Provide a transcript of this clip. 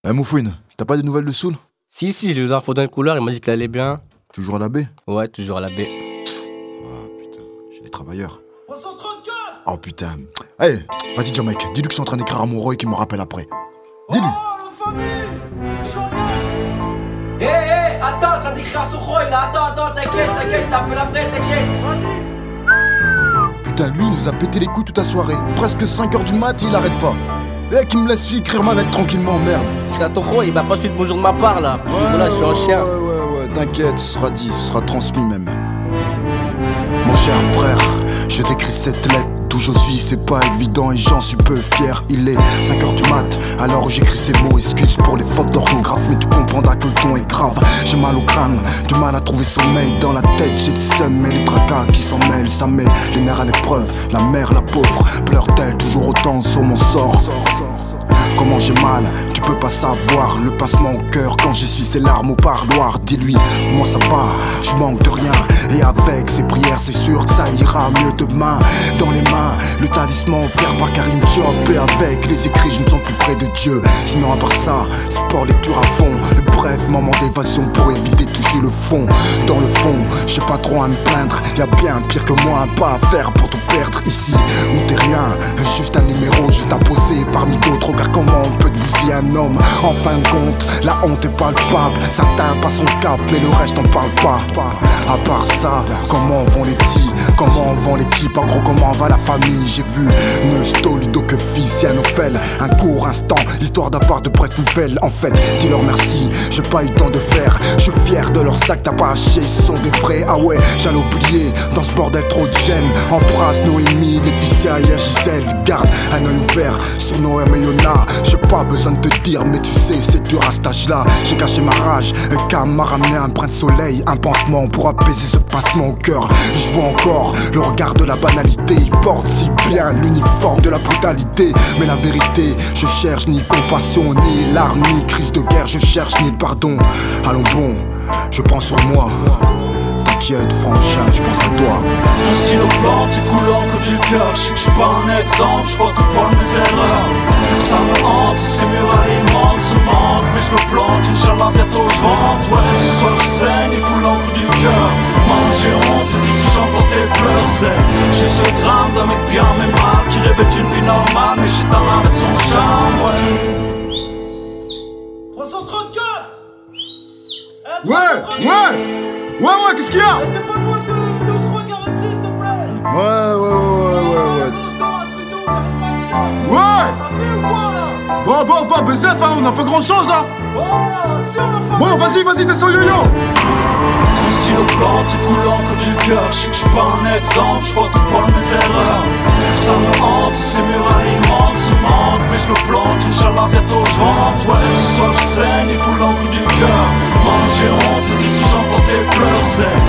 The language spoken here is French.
Moufouine, t'as pas des nouvelles de Soul? Si, je lui ai eu l'info d'une couleur, il m'a dit qu'il allait bien. Toujours à la baie? Ouais, toujours à la baie. Oh putain, j'ai les travailleurs. 334. Oh putain. Hey, vas-y Jamek, dis-lui que je suis en train d'écrire à mon Roy qui me rappelle après. Dis-lui. Oh, la famille. Hé, attends, en train d'écrire à son Roy là, attends, t'inquiète, t'appelles après, t'inquiète. Putain, lui, il nous a pété les couilles toute la soirée. Presque 5h du mat, il arrête pas. Eh, qui me laisse écrire ma lettre tranquillement, merde. À ton Roy, il m'a pas su de bonjour de ma part là. Là, je suis en chien. Ouais, t'inquiète, ce sera dit, ce sera transmis même. Mon cher frère, je t'écris cette lettre. D'où je suis, c'est pas évident et j'en suis peu fier. Il est 5h du mat, alors j'écris ces mots. Excuse pour les fautes d'orthographe, mais tu comprendras que le ton est grave. J'ai mal au crâne, du mal à trouver sommeil. Dans la tête, j'ai des seums et les tracas qui s'en mêlent. Ça met les nerfs à l'épreuve, la mère, la pauvre. Pleure-t-elle toujours autant sur mon sort? Comment j'ai mal, tu peux pas savoir. Le passement au cœur quand j'essuie ses larmes au parloir. Dis-lui, moi ça va, je manque de rien. Et avec ses prières c'est sûr que ça ira mieux demain. Dans les mains, le talisman offert par Karim Diop. Et avec les écrits je ne sens plus près de Dieu. Sinon à part ça, sport, lecture à fond. Bref, moment d'évasion pour éviter de toucher le fond. Dans le fond, j'ai pas trop à me plaindre. Y'a bien pire que moi, un pas à faire pour tout perdre. Ici où t'es rien, juste un numéro juste à poser parmi d'autres. Regarde comment on peut te bousiller un homme. En fin de compte, la honte est palpable. Ça tape à son cap, mais le reste on parle pas. À part ça, comment vont les petits? Comment vont l'équipe? En gros, comment va la famille? J'ai vu Neusto, Ludo, que fils, Yanofel. Un court instant, histoire d'avoir de brèves nouvelles. En fait, dis-leur merci, j'ai pas eu le temps de faire. Je suis fier de leur sac, t'as pas haché, ce sont des vrais. Ah ouais, j'allais oublier, dans ce bordel trop de gêne. Embrasse Noémie, Laetitia et Gisèle. Garde un œil ouvert sur Noël et Yona. J'ai pas besoin de te dire, mais tu sais, c'est dur à cet âge-là. J'ai caché ma rage, un cam m'a ramené un brin de soleil. Un pansement pour apaiser ce pincement au cœur. Je vois encore le regard de la banalité. Il porte si bien l'uniforme de la brutalité. Mais la vérité, je cherche ni compassion, ni larmes, ni crise de guerre. Je cherche ni pardon. Allons bon, je prends sur moi. T'inquiète, frangin, je pense à toi. Un stylo plante et coule l'encre du cœur. Je sais que je suis pas un exemple, je porte pas mes erreurs. Ça me hante, ces murs alimentent ce manque. Mais je le plante, Inch'Allah bientôt je rentre. Ouais, ce soir je saigne et coule l'encre du cœur. Maman j'ai honte, d'ici j'entends tes pleurs. J'ai ce drame d'un mec bien mais mal, qui rêvait d'une vie normale, mais j'ai dans l'âme et son charme, ouais. 334. Ouais, qu'est-ce qu'il y a? T'es pas loin de 346 s'il te plaît. Ouais. Ça fait ou quoi là? Bon, va, Bezef, hein, on a pas grand chose, hein. Bon, vas-y, descends, yo-yo. Un stylo plante et coule l'encre du cœur. Je sais que je suis pas un exemple, je porte pas mes erreurs. Ça me hante, ces murs alimentent ce manque. Mais je le plante, Inch'Allah bientôt je rentre. Ouais, ce soir je saigne et coule l'encre du cœur. Maman j'ai honte, d'ici j'entends tes pleurs.